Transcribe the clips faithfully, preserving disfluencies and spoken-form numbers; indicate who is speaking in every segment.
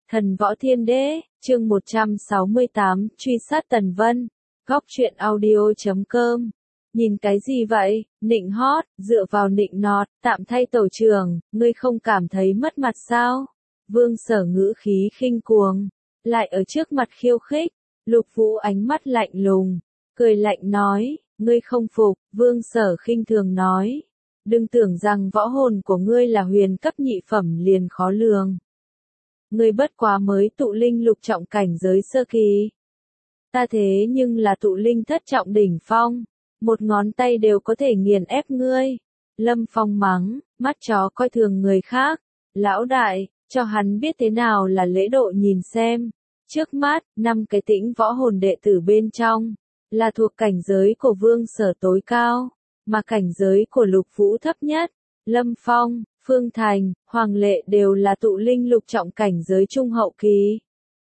Speaker 1: Thần Võ Thiên Đế, chương một trăm sáu mươi tám, truy sát Tần Vân. Góc truyện audio chấm com. Nhìn cái gì vậy, nịnh hót, dựa vào nịnh nọt, tạm thay tổ trưởng, ngươi không cảm thấy mất mặt sao? Vương Sở ngữ khí khinh cuồng, lại ở trước mặt khiêu khích. Lục Vũ ánh mắt lạnh lùng, cười lạnh nói, ngươi không phục. Vương Sở khinh thường nói, đừng tưởng rằng võ hồn của ngươi là huyền cấp nhị phẩm liền khó lường. Ngươi bất quá mới tụ linh lục trọng cảnh giới sơ kỳ. Ta thế nhưng là tụ linh thất trọng đỉnh phong, một ngón tay đều có thể nghiền ép ngươi. Lâm Phong mắng, mắt chó coi thường người khác. Lão đại, cho hắn biết thế nào là lễ độ nhìn xem. Trước mắt, năm cái tĩnh võ hồn đệ tử bên trong, là thuộc cảnh giới của Vương Sở tối cao, mà cảnh giới của Lục Vũ thấp nhất. Lâm Phong, Phương Thành, Hoàng Lệ đều là tụ linh lục trọng cảnh giới trung hậu kỳ.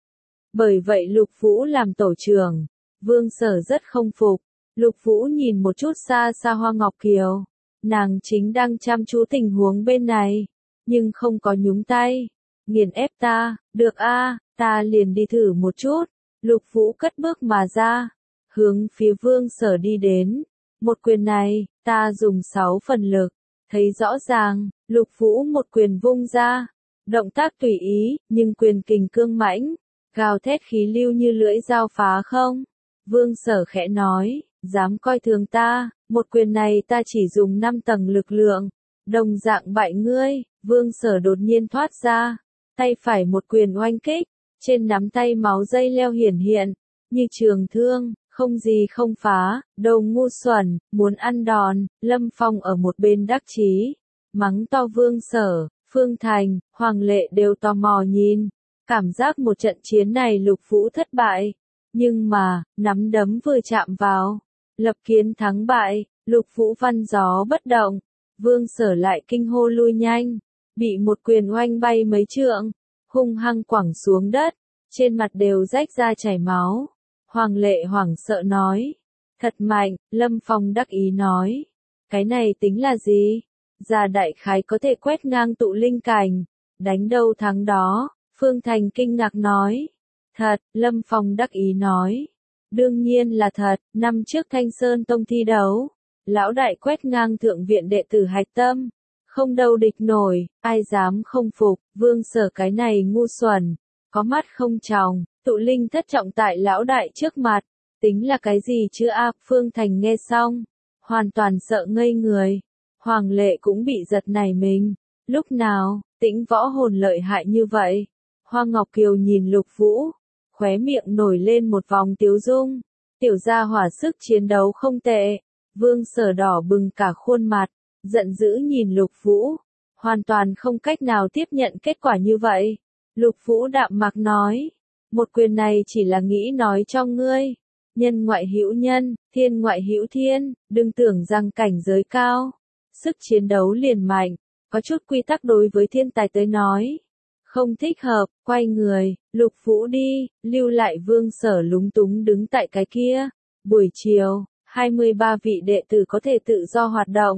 Speaker 1: Bởi vậy Lục Vũ làm tổ trưởng, Vương Sở rất không phục. Lục Vũ nhìn một chút xa xa Hoa Ngọc Kiều, nàng chính đang chăm chú tình huống bên này, nhưng không có nhúng tay. Nghiền ép ta, được a, ta liền đi thử một chút. Lục Vũ cất bước mà ra, hướng phía Vương Sở đi đến. Một quyền này, ta dùng sáu phần lực. Thấy rõ ràng, Lục Vũ một quyền vung ra, động tác tùy ý, nhưng quyền kình cương mãnh, gào thét khí lưu như lưỡi dao phá không. Vương Sở khẽ nói, dám coi thường ta, một quyền này ta chỉ dùng năm tầng lực lượng, đồng dạng bại ngươi. Vương Sở đột nhiên thoát ra, tay phải một quyền oanh kích, trên nắm tay máu dây leo hiển hiện, như trường thương. Không gì không phá, đầu ngu xuẩn, muốn ăn đòn. Lâm Phong ở một bên đắc chí, mắng to Vương Sở. Phương Thành, Hoàng Lệ đều tò mò nhìn, cảm giác một trận chiến này Lục Vũ thất bại. Nhưng mà, nắm đấm vừa chạm vào, lập kiến thắng bại, Lục Vũ văn gió bất động. Vương Sở lại kinh hô lui nhanh, bị một quyền oanh bay mấy trượng, hung hăng quẳng xuống đất, trên mặt đều rách ra chảy máu. Hoàng Lệ hoảng sợ nói, thật mạnh. Lâm Phong đắc ý nói, cái này tính là gì? Già đại khái có thể quét ngang tụ linh cảnh, đánh đâu thắng đó. Phương Thành kinh ngạc nói, thật. Lâm Phong đắc ý nói, đương nhiên là thật. Năm trước Thanh Sơn Tông thi đấu, lão đại quét ngang thượng viện đệ tử hạch tâm, không đâu địch nổi, ai dám không phục. Vương Sở cái này ngu xuẩn, có mắt không tròng. Tụ linh thất trọng tại lão đại trước mặt, tính là cái gì chứ a? Phương Thành nghe xong, hoàn toàn sợ ngây người. Hoàng Lệ cũng bị giật nảy mình. Lúc nào, tĩnh võ hồn lợi hại như vậy? Hoa Ngọc Kiều nhìn Lục Vũ, khóe miệng nổi lên một vòng tiếu dung. Tiểu gia hỏa sức chiến đấu không tệ. Vương Sở đỏ bừng cả khuôn mặt, giận dữ nhìn Lục Vũ, hoàn toàn không cách nào tiếp nhận kết quả như vậy. Lục Vũ đạm mạc nói, một quyền này chỉ là nghĩ nói cho ngươi, nhân ngoại hữu nhân, thiên ngoại hữu thiên, đừng tưởng rằng cảnh giới cao, sức chiến đấu liền mạnh, có chút quy tắc đối với thiên tài tới nói, không thích hợp. Quay người, Lục Vũ đi, lưu lại Vương Sở lúng túng đứng tại cái kia. Buổi chiều, hai mươi ba vị đệ tử có thể tự do hoạt động.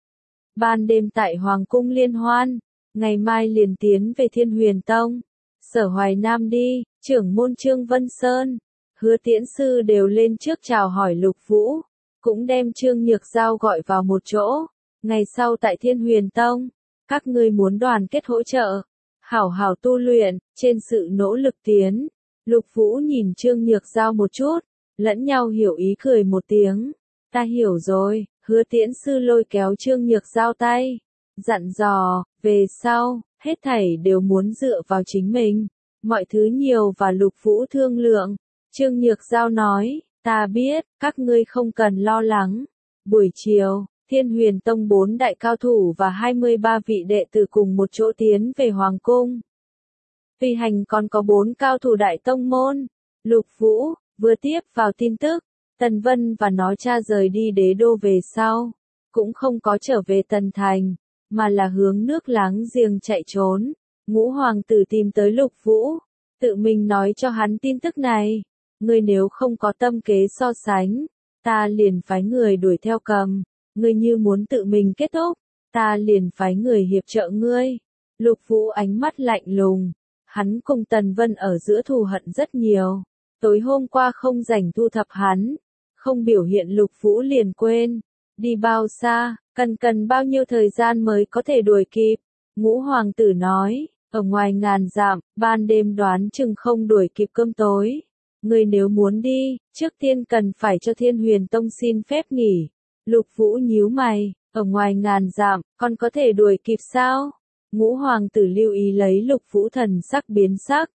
Speaker 1: Ban đêm tại Hoàng cung liên hoan, ngày mai liền tiến về Thiên Huyền Tông. Sở Hoài Nam đi, trưởng môn Trương Vân Sơn, Hứa Tiễn Sư đều lên trước chào hỏi Lục Vũ, cũng đem Trương Nhược Giao gọi vào một chỗ. Ngày sau tại Thiên Huyền Tông, các ngươi muốn đoàn kết hỗ trợ, hảo hảo tu luyện, trên sự nỗ lực tiến. Lục Vũ nhìn Trương Nhược Giao một chút, lẫn nhau hiểu ý cười một tiếng. Ta hiểu rồi. Hứa Tiễn Sư lôi kéo Trương Nhược Giao tay, dặn dò, về sau, hết thảy đều muốn dựa vào chính mình, mọi thứ nhiều và Lục Vũ thương lượng. Trương Nhược Giao nói, ta biết, các ngươi không cần lo lắng. Buổi chiều, Thiên Huyền Tông bốn đại cao thủ và hai mươi ba vị đệ tử cùng một chỗ tiến về Hoàng cung. Phi hành còn có bốn cao thủ đại tông môn. Lục Vũ vừa tiếp vào tin tức, Tần Vân và nó cha rời đi đế đô về sau, cũng không có trở về Tần Thành, mà là hướng nước láng giềng chạy trốn. Ngũ hoàng tử tìm tới Lục Vũ, tự mình nói cho hắn tin tức này. Ngươi nếu không có tâm kế so sánh, ta liền phái người đuổi theo cầm. Ngươi như muốn tự mình kết thúc, ta liền phái người hiệp trợ ngươi. Lục Vũ ánh mắt lạnh lùng, Hắn cùng Tần Vân ở giữa thù hận rất nhiều. Tối hôm qua không rảnh thu thập hắn, không biểu hiện Lục Vũ liền quên. Đi bao xa, cần cần bao nhiêu thời gian mới có thể đuổi kịp? Ngũ hoàng tử nói, ở ngoài ngàn dặm, ban đêm đoán chừng không đuổi kịp cơm tối. Người nếu muốn đi, trước tiên cần phải cho Thiên Huyền Tông xin phép nghỉ. Lục Vũ nhíu mày, ở ngoài ngàn dặm, con có thể đuổi kịp sao? Ngũ hoàng tử lưu ý lấy Lục Vũ thần sắc biến sắc.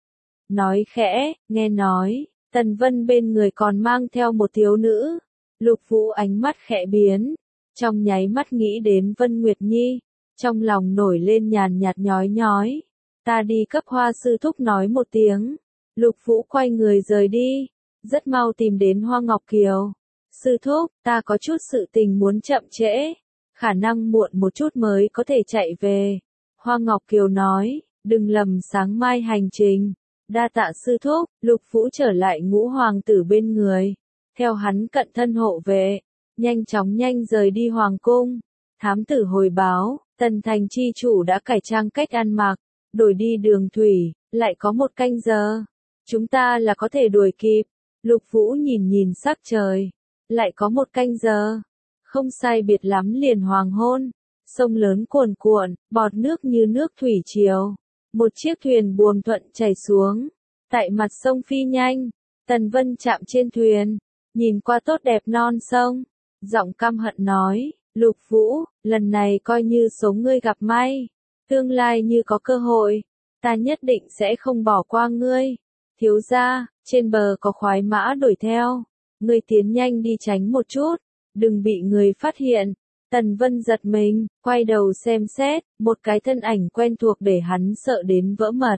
Speaker 1: Nói khẽ, nghe nói, Tần Vân bên người còn mang theo một thiếu nữ. Lục Vũ ánh mắt khẽ biến, trong nháy mắt nghĩ đến Vân Nguyệt Nhi, trong lòng nổi lên nhàn nhạt nhói nhói. Ta đi cấp Hoa sư thúc nói một tiếng. Lục Vũ quay người rời đi, rất mau tìm đến Hoa Ngọc Kiều. Sư thúc, ta có chút sự tình muốn chậm trễ, khả năng muộn một chút mới có thể chạy về. Hoa Ngọc Kiều nói, đừng lầm sáng mai hành trình. Đa tạ sư thúc. Lục Vũ trở lại Ngũ hoàng tử bên người, theo hắn cận thân hộ vệ, nhanh chóng nhanh rời đi hoàng cung. Thám tử hồi báo, Tần thành chi chủ đã cải trang cách ăn mặc, đổi đi đường thủy, lại có một canh giờ. Chúng ta là có thể đuổi kịp. Lục Vũ nhìn nhìn sắc trời, lại có một canh giờ. Không sai biệt lắm liền hoàng hôn. Sông lớn cuồn cuộn, bọt nước như nước thủy triều. Một chiếc thuyền buồm thuận chảy xuống, tại mặt sông phi nhanh. Tần Vân chạm trên thuyền, nhìn qua tốt đẹp non sông, giọng căm hận nói, Lục Vũ, lần này coi như số ngươi gặp may, tương lai như có cơ hội, ta nhất định sẽ không bỏ qua ngươi. Thiếu gia, trên bờ có khoái mã đuổi theo, ngươi tiến nhanh đi tránh một chút, đừng bị người phát hiện. Tần Vân giật mình, quay đầu xem xét, một cái thân ảnh quen thuộc để hắn sợ đến vỡ mật.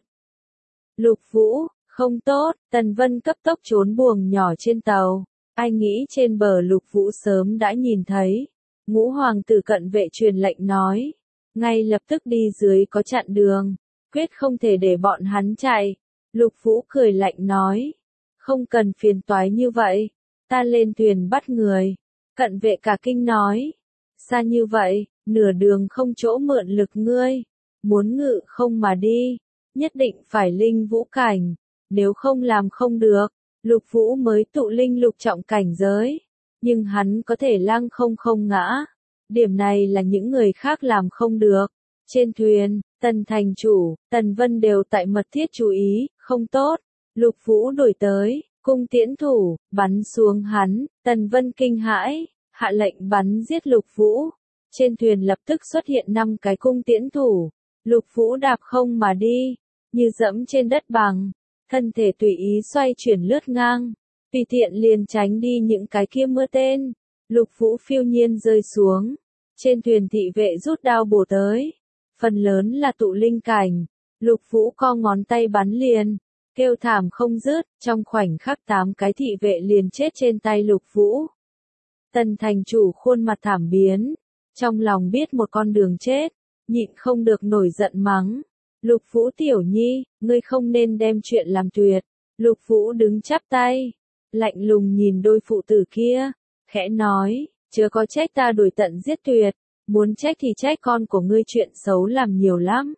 Speaker 1: Lục Vũ, không tốt. Tần Vân cấp tốc trốn buồng nhỏ trên tàu. Ai nghĩ trên bờ Lục Vũ sớm đã nhìn thấy. Ngũ hoàng tử cận vệ truyền lệnh nói, ngay lập tức đi dưới có chặn đường, quyết không thể để bọn hắn chạy. Lục Vũ cười lạnh nói, không cần phiền toái như vậy, ta lên thuyền bắt người. Cận vệ cả kinh nói, xa như vậy, nửa đường không chỗ mượn lực ngươi, muốn ngự không mà đi, nhất định phải linh vũ cảnh, nếu không làm không được. Lục Vũ mới tụ linh lục trọng cảnh giới, nhưng hắn có thể lăng không không ngã, điểm này là những người khác làm không được. Trên thuyền, Tần thành chủ, Tần Vân đều tại mật thiết chú ý, không tốt. Lục Vũ đuổi tới, cung tiễn thủ, bắn xuống hắn. Tần Vân kinh hãi, hạ lệnh bắn giết Lục Vũ. Trên thuyền lập tức xuất hiện năm cái cung tiễn thủ. Lục Vũ đạp không mà đi, như dẫm trên đất bằng, thân thể tùy ý xoay chuyển lướt ngang, tùy tiện liền tránh đi những cái kia mưa tên. Lục Vũ phiêu nhiên rơi xuống, trên thuyền thị vệ rút đao bổ tới, phần lớn là tụ linh cảnh. Lục Vũ co ngón tay bắn liền, kêu thảm không dứt, trong khoảnh khắc tám cái thị vệ liền chết trên tay Lục Vũ. Tần thành chủ khuôn mặt thảm biến, trong lòng biết một con đường chết, nhịn không được nổi giận mắng. Lục Vũ tiểu nhi, ngươi không nên đem chuyện làm tuyệt. Lục Vũ đứng chắp tay, lạnh lùng nhìn đôi phụ tử kia, khẽ nói, chớ có trách ta đuổi tận giết tuyệt, muốn trách thì trách con của ngươi chuyện xấu làm nhiều lắm.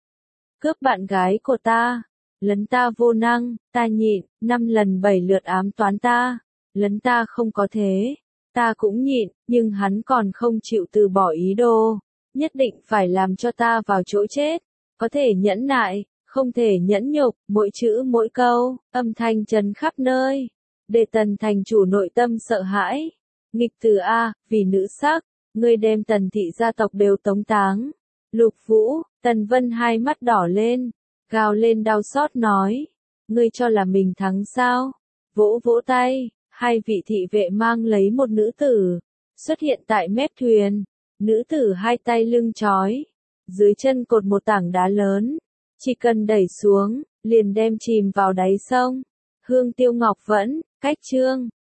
Speaker 1: Cướp bạn gái của ta, lấn ta vô năng, ta nhịn, năm lần bảy lượt ám toán ta, lấn ta không có thế, ta cũng nhịn, nhưng hắn còn không chịu từ bỏ ý đồ, nhất định phải làm cho ta vào chỗ chết. Có thể nhẫn nại, không thể nhẫn nhục, mỗi chữ mỗi câu, âm thanh trấn khắp nơi, để Tần thành chủ nội tâm sợ hãi. Nghịch từ A, vì nữ sắc, ngươi đem Tần thị gia tộc đều tống táng. Lục Vũ, Tần Vân hai mắt đỏ lên, gào lên đau xót nói, ngươi cho là mình thắng sao? Vỗ vỗ tay, hai vị thị vệ mang lấy một nữ tử, xuất hiện tại mép thuyền. Nữ tử hai tay lưng trói, dưới chân cột một tảng đá lớn, chỉ cần đẩy xuống, liền đem chìm vào đáy sông. Hương Tiêu Ngọc Vẫn, cách chương